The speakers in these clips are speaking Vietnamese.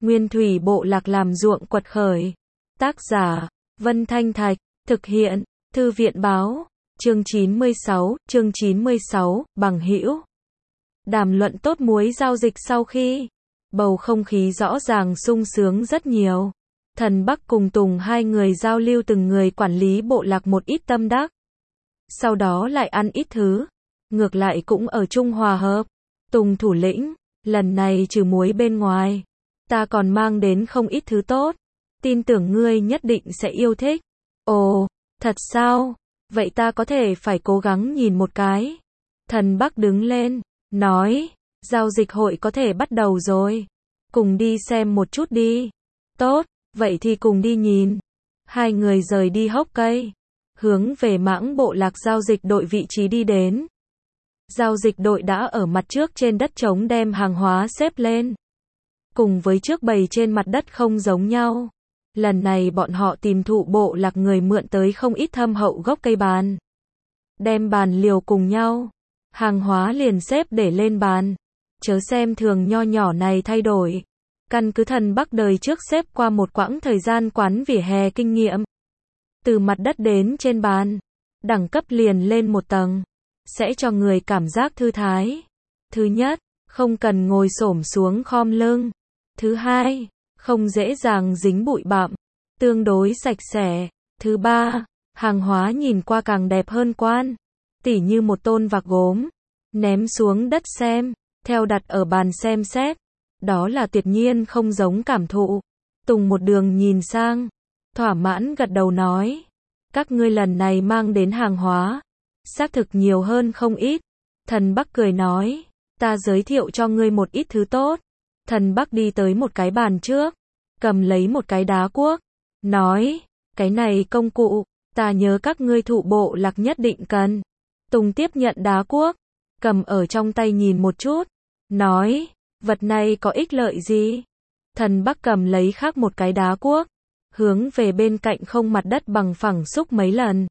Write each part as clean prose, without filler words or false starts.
Nguyên thủy bộ lạc làm ruộng quật khởi. Tác giả, Vân Thanh Thạch, thực hiện, Thư viện báo, chương 96, bằng hữu. Đàm luận tốt muối giao dịch sau khi, bầu không khí rõ ràng sung sướng rất nhiều. Thần Bắc cùng Tùng hai người giao lưu từng người quản lý bộ lạc một ít tâm đắc. Sau đó lại ăn ít thứ, ngược lại cũng ở chung hòa hợp. Tùng thủ lĩnh, lần này trừ muối bên ngoài, ta còn mang đến không ít thứ tốt, tin tưởng ngươi nhất định sẽ yêu thích. Ồ, thật sao? Vậy ta có thể phải cố gắng nhìn một cái. Thần Bắc đứng lên, nói, giao dịch hội có thể bắt đầu rồi. Cùng đi xem một chút đi. Tốt, vậy thì cùng đi nhìn. Hai người rời đi hốc cây, hướng về mãng bộ lạc giao dịch đội vị trí đi đến. Giao dịch đội đã ở mặt trước trên đất trống đem hàng hóa xếp lên. Cùng với trước bày trên mặt đất không giống nhau. Lần này bọn họ tìm thụ bộ lạc người mượn tới không ít thâm hậu gốc cây bàn. Đem bàn liều cùng nhau. Hàng hóa liền xếp để lên bàn. Chớ xem thường nho nhỏ này thay đổi. Căn cứ Thần Bắc đời trước xếp qua một quãng thời gian quán vỉa hè kinh nghiệm. Từ mặt đất đến trên bàn, đẳng cấp liền lên một tầng, sẽ cho người cảm giác thư thái. Thứ nhất, không cần ngồi xổm xuống khom lưng. Thứ hai, không dễ dàng dính bụi bặm, tương đối sạch sẽ. Thứ ba, hàng hóa nhìn qua càng đẹp hơn quan. Tỉ như một tôn vạc gốm, ném xuống đất xem, theo đặt ở bàn xem xét. Đó là tuyệt nhiên không giống cảm thụ. Tùng một đường nhìn sang, thỏa mãn gật đầu nói, các ngươi lần này mang đến hàng hóa, xác thực nhiều hơn không ít. Thần Bắc cười nói, ta giới thiệu cho ngươi một ít thứ tốt. Thần Bắc đi tới một cái bàn trước, cầm lấy một cái đá cuốc, nói, cái này công cụ, ta nhớ các ngươi thụ bộ lạc nhất định cần. Tùng tiếp nhận đá cuốc, cầm ở trong tay nhìn một chút, nói, vật này có ích lợi gì? Thần Bắc cầm lấy khác một cái đá cuốc, hướng về bên cạnh không mặt đất bằng phẳng xúc mấy lần.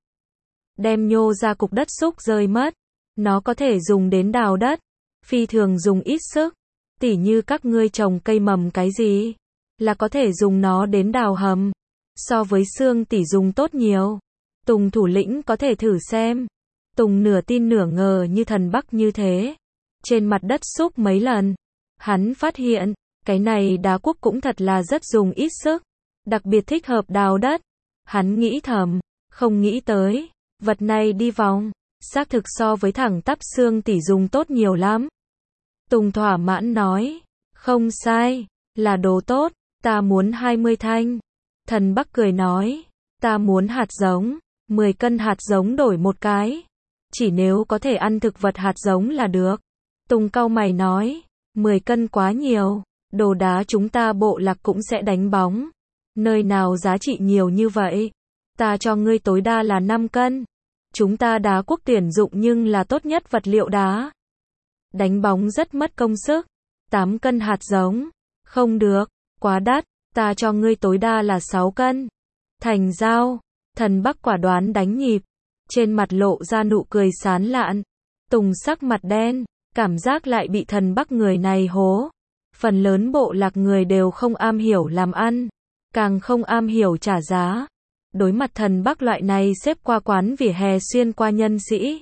Đem nhô ra cục đất xúc rơi mất. Nó có thể dùng đến đào đất, phi thường dùng ít sức. Tỉ như các ngươi trồng cây mầm cái gì, là có thể dùng nó đến đào hầm. So với xương tỉ dùng tốt nhiều. Tùng thủ lĩnh có thể thử xem. Tùng nửa tin nửa ngờ như Thần Bắc như thế. Trên mặt đất xúc mấy lần, hắn phát hiện, cái này đá cuốc cũng thật là rất dùng ít sức. Đặc biệt thích hợp đào đất. Hắn nghĩ thầm, không nghĩ tới, vật này đi vòng, xác thực so với thẳng tắp xương tỉ dùng tốt nhiều lắm. Tùng thỏa mãn nói, không sai, là đồ tốt, ta muốn 20 thanh. Thần Bắc cười nói, ta muốn hạt giống, 10 cân hạt giống đổi một cái. Chỉ nếu có thể ăn thực vật hạt giống là được. Tùng cau mày nói, 10 cân quá nhiều, đồ đá chúng ta bộ lạc cũng sẽ đánh bóng. Nơi nào giá trị nhiều như vậy? Ta cho ngươi tối đa là 5 cân. Chúng ta đá cuốc tuyển dụng nhưng là tốt nhất vật liệu đá. Đánh bóng rất mất công sức. 8 cân hạt giống. Không được, quá đắt, ta cho ngươi tối đa là 6 cân. Thành giao. Thần Bắc quả đoán đánh nhịp. Trên mặt lộ ra nụ cười sán lạn. Tùng sắc mặt đen, cảm giác lại bị Thần Bắc người này hố. Phần lớn bộ lạc người đều không am hiểu làm ăn, càng không am hiểu trả giá. Đối mặt Thần Bắc loại này xếp qua quán vỉa hè xuyên qua nhân sĩ,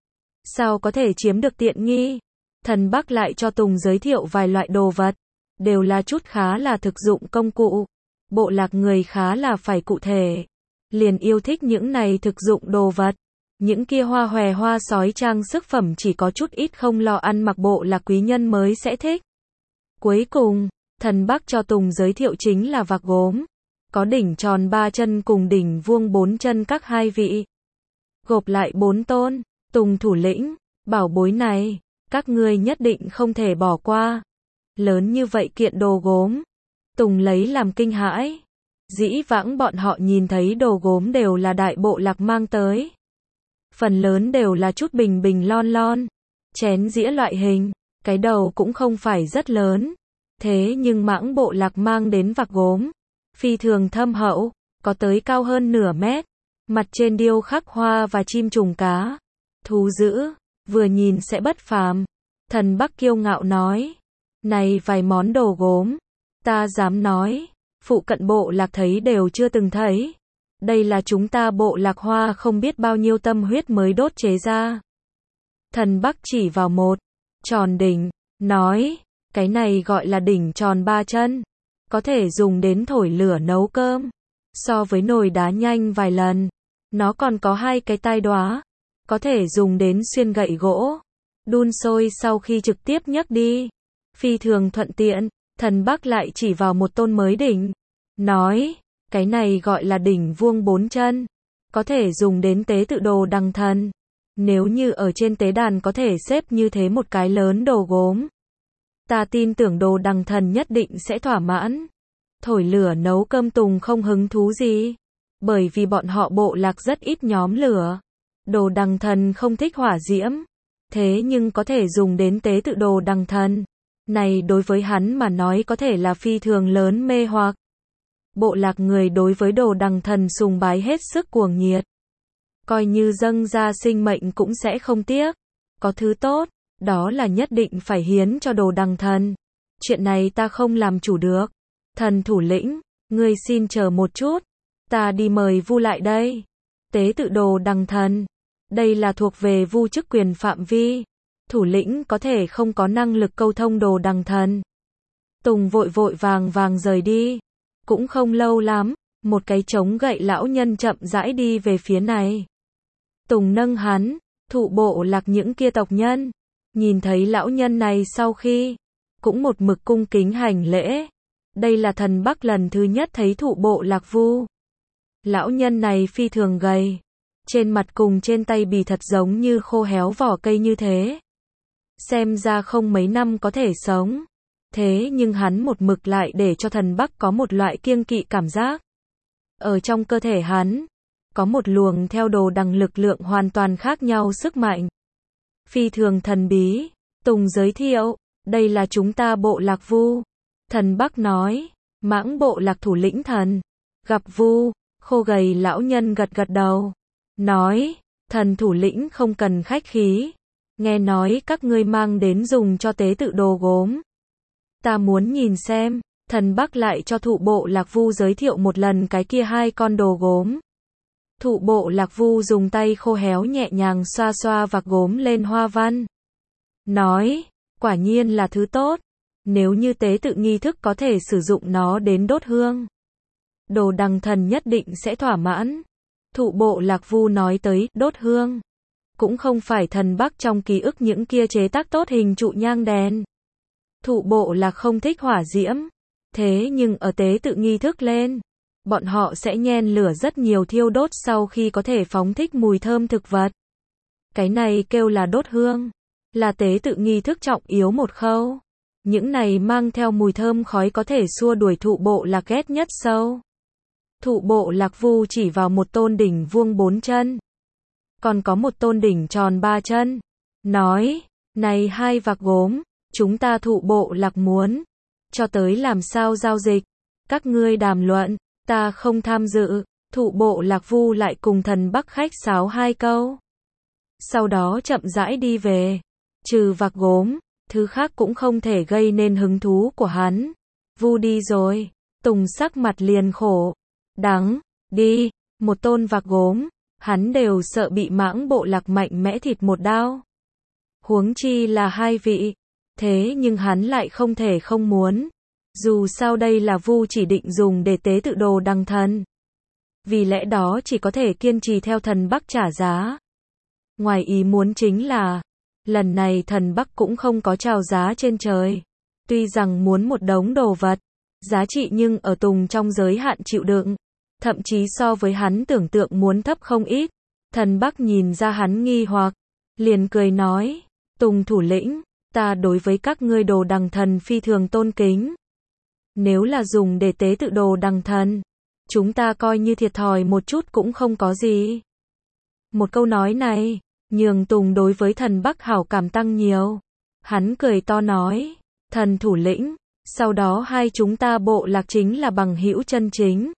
sao có thể chiếm được tiện nghi? Thần Bắc lại cho Tùng giới thiệu vài loại đồ vật, đều là chút khá là thực dụng công cụ. Bộ lạc người khá là phải cụ thể, liền yêu thích những này thực dụng đồ vật. Những kia hoa hòe hoa sói trang sức phẩm chỉ có chút ít không lo ăn mặc bộ lạc quý nhân mới sẽ thích. Cuối cùng, Thần Bắc cho Tùng giới thiệu chính là vạc gốm. Có đỉnh tròn 3 chân cùng đỉnh vuông 4 chân các hai vị. Gộp lại 4 tôn. Tùng thủ lĩnh, bảo bối này, các ngươi nhất định không thể bỏ qua. Lớn như vậy kiện đồ gốm. Tùng lấy làm kinh hãi. Dĩ vãng bọn họ nhìn thấy đồ gốm đều là đại bộ lạc mang tới. Phần lớn đều là chút bình bình lon lon. Chén dĩa loại hình. Cái đầu cũng không phải rất lớn. Thế nhưng mãng bộ lạc mang đến vạc gốm, phi thường thâm hậu, có tới cao hơn nửa mét. Mặt trên điêu khắc hoa và chim trùng cá. Thú dữ, vừa nhìn sẽ bất phàm. Thần Bắc kiêu ngạo nói, này vài món đồ gốm, Ta dám nói, phụ cận bộ lạc thấy đều chưa từng thấy. Đây là chúng ta bộ lạc hoa không biết bao nhiêu tâm huyết mới đốt chế ra. Thần Bắc chỉ vào một tròn đỉnh, nói, cái này gọi là đỉnh tròn 3 chân, có thể dùng đến thổi lửa nấu cơm, so với nồi đá nhanh vài lần. Nó còn có 2 cái tai đóa, có thể dùng đến xuyên gậy gỗ, đun sôi sau khi trực tiếp nhấc đi, phi thường thuận tiện. Thần Bắc lại chỉ vào một tôn mới đỉnh, nói, cái này gọi là đỉnh vuông 4 chân, có thể dùng đến tế tự đồ đằng thần. Nếu như ở trên tế đàn có thể xếp như thế một cái lớn đồ gốm, ta tin tưởng đồ đằng thần nhất định sẽ thỏa mãn. Thổi lửa nấu cơm Tùng không hứng thú gì, bởi vì bọn họ bộ lạc rất ít nhóm lửa. Đồ đằng thần không thích hỏa diễm, thế nhưng có thể dùng đến tế tự đồ đằng thần. Này đối với hắn mà nói có thể là phi thường lớn mê hoặc. Bộ lạc người đối với đồ đằng thần sùng bái hết sức cuồng nhiệt. Coi như dâng ra sinh mệnh cũng sẽ không tiếc. Có thứ tốt, đó là nhất định phải hiến cho đồ đằng thần. Chuyện này ta không làm chủ được. Thần thủ lĩnh, ngươi xin chờ một chút. Ta đi mời Vu lại đây. Tế tự đồ đằng thần. Đây là thuộc về Vu chức quyền phạm vi. Thủ lĩnh có thể không có năng lực câu thông đồ đằng thần. Tùng vội vội vàng rời đi. Cũng không lâu lắm, một cái trống gậy lão nhân chậm rãi đi về phía này. Tùng nâng hắn, thụ bộ lạc những kia tộc nhân. Nhìn thấy lão nhân này sau khi, cũng một mực cung kính hành lễ. Đây là Thần Bắc lần thứ nhất thấy thụ bộ lạc Vu. Lão nhân này phi thường gầy. Trên mặt cùng trên tay bì thật giống như khô héo vỏ cây như thế. Xem ra không mấy năm có thể sống. Thế nhưng hắn một mực lại để cho Thần Bắc có một loại kiêng kỵ cảm giác. Ở trong cơ thể hắn, có một luồng theo đồ đằng lực lượng hoàn toàn khác nhau sức mạnh. Phi thường thần bí. Tùng giới thiệu, đây là chúng ta bộ lạc Vu. Thần Bắc nói, mãng bộ lạc thủ lĩnh thần. Gặp Vu, khô gầy lão nhân gật gật đầu. Nói, thần thủ lĩnh không cần khách khí. Nghe nói các ngươi mang đến dùng cho tế tự đồ gốm. Ta muốn nhìn xem. Thần Bắc lại cho thụ bộ lạc Vu giới thiệu một lần cái kia 2 con đồ gốm. Thụ bộ lạc Vu dùng tay khô héo nhẹ nhàng xoa xoa vạc gốm lên hoa văn. Nói, quả nhiên là thứ tốt. Nếu như tế tự nghi thức có thể sử dụng nó đến đốt hương, đồ đằng thần nhất định sẽ thỏa mãn. Thụ bộ lạc Vu nói tới đốt hương, cũng không phải Thần Bắc trong ký ức những kia chế tác tốt hình trụ nhang đèn. Thụ bộ lạc không thích hỏa diễm, thế nhưng ở tế tự nghi thức lên, bọn họ sẽ nhen lửa rất nhiều thiêu đốt sau khi có thể phóng thích mùi thơm thực vật. Cái này kêu là đốt hương, là tế tự nghi thức trọng yếu một khâu. Những này mang theo mùi thơm khói có thể xua đuổi thụ bộ lạc ghét nhất sâu. Thụ bộ lạc Vu chỉ vào một tôn đỉnh vuông 4 chân. Còn có một tôn đỉnh tròn 3 chân. Nói, này 2 vạc gốm, chúng ta thụ bộ lạc muốn. Cho tới làm sao giao dịch. Các ngươi đàm luận, ta không tham dự. Thụ bộ lạc Vu lại cùng Thần Bắc khách sáo 2 câu. Sau đó chậm rãi đi về. Trừ vạc gốm, thứ khác cũng không thể gây nên hứng thú của hắn. Vu đi rồi. Tùng sắc mặt liền khổ. Đắng, đi, một tôn vạc gốm, hắn đều sợ bị mãng bộ lạc mạnh mẽ thịt một đao. Huống chi là 2 vị. Thế nhưng hắn lại không thể không muốn. Dù sao đây là Vu chỉ định dùng để tế tự đồ đằng thần. Vì lẽ đó chỉ có thể kiên trì theo Thần Bắc trả giá. Ngoài ý muốn chính là, lần này Thần Bắc cũng không có chào giá trên trời. Tuy rằng muốn một đống đồ vật, giá trị nhưng ở Tùng trong giới hạn chịu đựng. Thậm chí so với hắn tưởng tượng muốn thấp không ít. Thần Bắc nhìn ra hắn nghi hoặc, liền cười nói, Tùng thủ lĩnh, ta đối với các ngươi đồ đằng thần phi thường tôn kính. Nếu là dùng để tế tự đồ đằng thần, chúng ta coi như thiệt thòi một chút cũng không có gì. Một câu nói này, nhường Tùng đối với Thần Bắc hảo cảm tăng nhiều. Hắn cười to nói, thần thủ lĩnh, sau đó hai chúng ta bộ lạc chính là bằng hữu chân chính.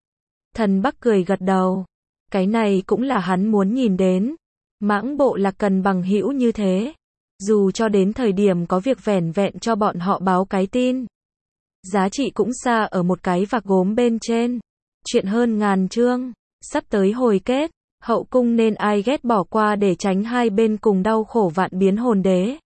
Thần Bắc cười gật đầu. Cái này cũng là hắn muốn nhìn đến. Mãng bộ lạc cần bằng hữu như thế. Dù cho đến thời điểm có việc vẻn vẹn cho bọn họ báo cái tin. Giá trị cũng xa ở một cái vạc gốm bên trên. Chuyện hơn ngàn chương, sắp tới hồi kết, hậu cung nên ai ghét bỏ qua để tránh hai bên cùng đau khổ vạn biến hồn đế.